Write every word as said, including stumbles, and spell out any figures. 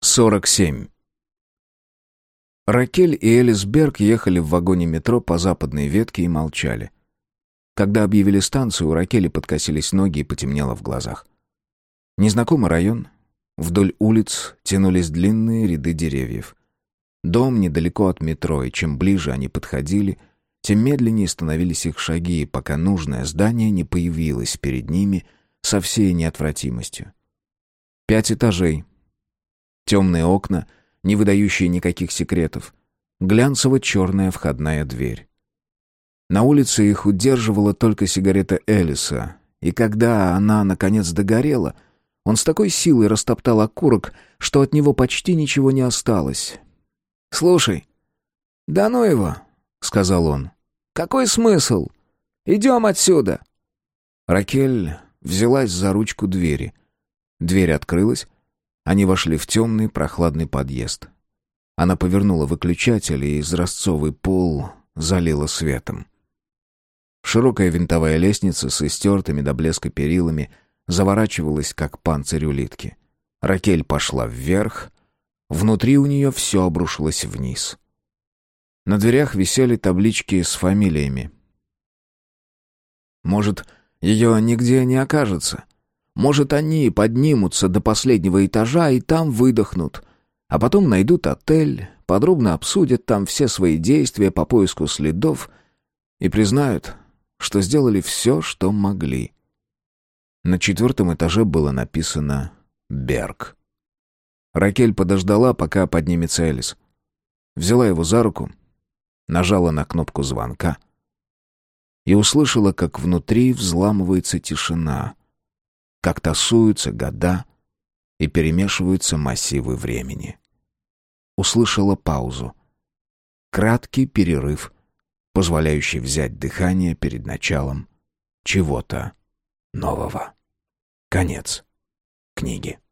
сорок семь. Ракель и Элис Берг ехали в вагоне метро по западной ветке и молчали. Когда объявили станцию, у Ракели подкосились ноги и потемнело в глазах. Незнакомый район. Вдоль улиц тянулись длинные ряды деревьев. Дом недалеко от метро, и чем ближе они подходили, тем медленнее становились их шаги, пока нужное здание не появилось перед ними со всей неотвратимостью. Пять этажей. Темные окна, не выдающие никаких секретов. Глянцево-черная входная дверь. На улице их удерживала только сигарета Элиса, и когда она, наконец, догорела, он с такой силой растоптал окурок, что от него почти ничего не осталось. «Слушай, да ну его», — сказал он. «Какой смысл? Идем отсюда». Ракель взялась за ручку двери. Дверь открылась. Они вошли в темный прохладный подъезд. Она повернула выключатель, и изразцовый пол залила светом. Широкая винтовая лестница с истертыми до блеска перилами заворачивалась, как панцирь улитки. Ракель пошла вверх. Внутри у нее все обрушилось вниз. На дверях висели таблички с фамилиями. Может, ее нигде не окажется. Может, они поднимутся до последнего этажа и там выдохнут. А потом найдут отель, подробно обсудят там все свои действия по поиску следов и признают, что сделали все, что могли. На четвертом этаже было написано «Берг». Ракель подождала, пока поднимется Элис. Взяла его за руку, нажала на кнопку звонка и услышала, как внутри взламывается тишина, как тасуются года и перемешиваются массивы времени. Услышала паузу. Краткий перерыв, позволяющий взять дыхание перед началом чего-то нового. Конец книги.